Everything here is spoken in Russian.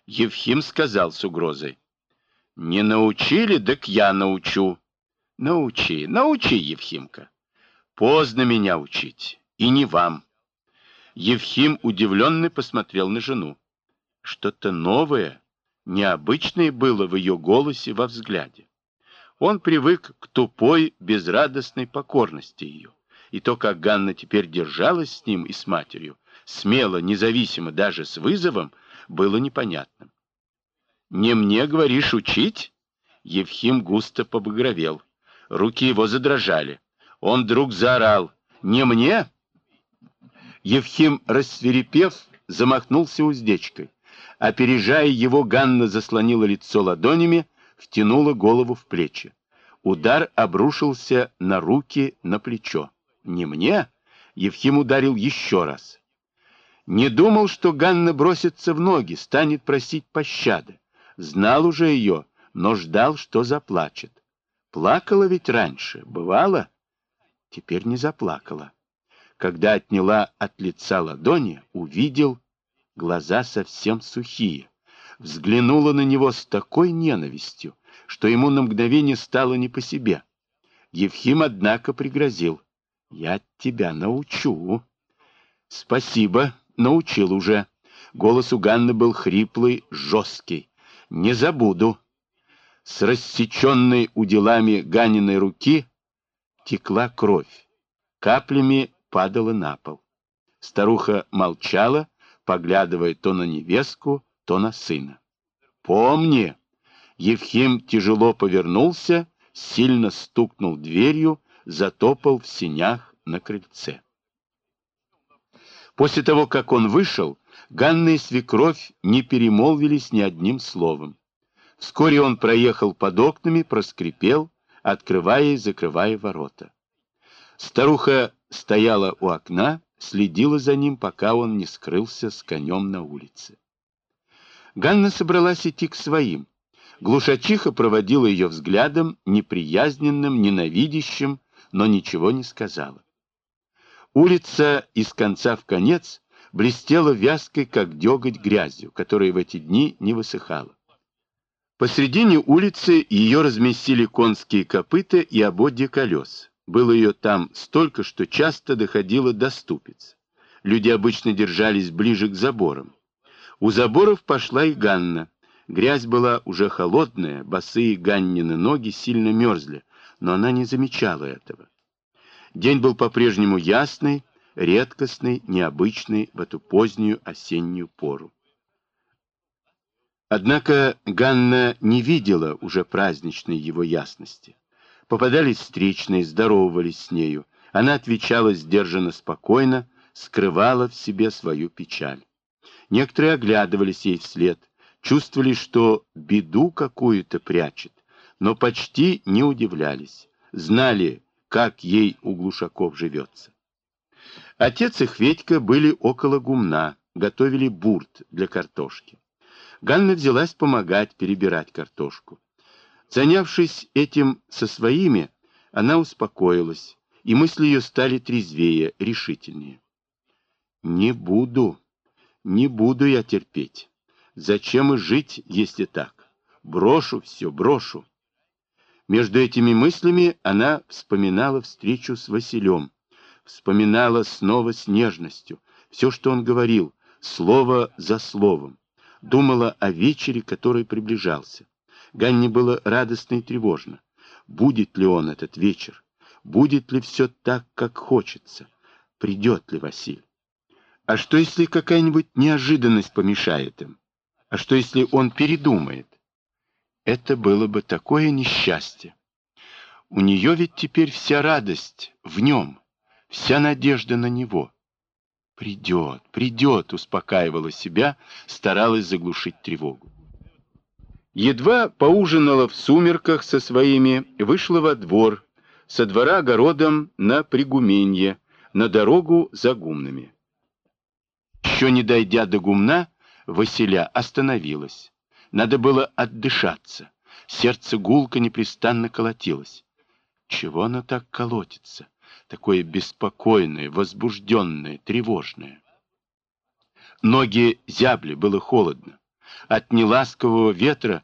Евхим сказал с угрозой. Не научили, так я научу. Научи, научи, Евхимка. Поздно меня учить, и не вам. Евхим, удивленный, посмотрел на жену. Что-то новое, необычное было в ее голосе, во взгляде. Он привык к тупой, безрадостной покорности ее. И то, как Ганна теперь держалась с ним и с матерью, смело, независимо, даже с вызовом, было непонятным. «Не мне, говоришь, учить?» Евхим густо побагровел. Руки его задрожали. Он вдруг заорал. «Не мне?» Евхим, рассвирепев, замахнулся уздечкой. Опережая его, Ганна заслонила лицо ладонями, втянула голову в плечи. Удар обрушился на руки, на плечо. «Не мне?» Евхим ударил еще раз. Не думал, что Ганна бросится в ноги, станет просить пощады. Знал уже ее, но ждал, что заплачет. Плакала ведь раньше, бывало? Теперь не заплакала. Когда отняла от лица ладони, увидел глаза совсем сухие. Взглянула на него с такой ненавистью, что ему на мгновение стало не по себе. Евхим, однако, пригрозил. «Я тебя научу». «Спасибо, научил уже». Голос у Ганны был хриплый, жесткий. «Не забуду». С рассеченной уделами Ганиной руки текла кровь. Каплями падала на пол. Старуха молчала, поглядывая то на невестку, то на сына. «Помни!» Евхим тяжело повернулся, сильно стукнул дверью, затопал в сенях на крыльце. После того, как он вышел, Ганна и свекровь не перемолвились ни одним словом. Вскоре он проехал под окнами, проскрипел, открывая и закрывая ворота. Старуха стояла у окна, следила за ним, пока он не скрылся с конем на улице. Ганна собралась идти к своим. Глушачиха проводила ее взглядом, неприязненным, ненавидящим, но ничего не сказала. Улица из конца в конец блестела вязкой, как деготь, грязью, которая в эти дни не высыхала. Посредине улицы ее разместили конские копыта и ободья колес. Было ее там столько, что часто доходило до ступиц. Люди обычно держались ближе к заборам. У заборов пошла и Ганна. Грязь была уже холодная, босые Ганнины ноги сильно мерзли, но она не замечала этого. День был по-прежнему ясный, редкостный, необычный в эту позднюю осеннюю пору. Однако Ганна не видела уже праздничной его ясности. Попадались встречные, здоровались с нею. Она отвечала сдержанно, спокойно, скрывала в себе свою печаль. Некоторые оглядывались ей вслед, чувствовали, что беду какую-то прячет, но почти не удивлялись, знали, как ей у глушаков живется. Отец и Хведька были около гумна, готовили бурт для картошки. Ганна взялась помогать перебирать картошку. Занявшись этим со своими, она успокоилась, и мысли ее стали трезвее, решительнее. «Не буду я терпеть. Зачем и жить, если так? Брошу все, брошу». Между этими мыслями она вспоминала встречу с Василем, вспоминала снова с нежностью все, что он говорил, слово за словом. Думала о вечере, который приближался. Ганне было радостно и тревожно. Будет ли он этот вечер? Будет ли все так, как хочется? Придет ли Василь? А что, если какая-нибудь неожиданность помешает им? А что, если он передумает? Это было бы такое несчастье. У нее ведь теперь вся радость в нем, вся надежда на него. Придет, придет, успокаивала себя, старалась заглушить тревогу. Едва поужинала в сумерках со своими, вышла во двор, со двора огородом на Пригуменье, на дорогу за гумнами. Еще не дойдя до гумна, Василя остановилась. Надо было отдышаться. Сердце гулко непрестанно колотилось. Чего оно так колотится? Такое беспокойное, возбужденное, тревожное. Ноги зябли, было холодно. от неласкового ветра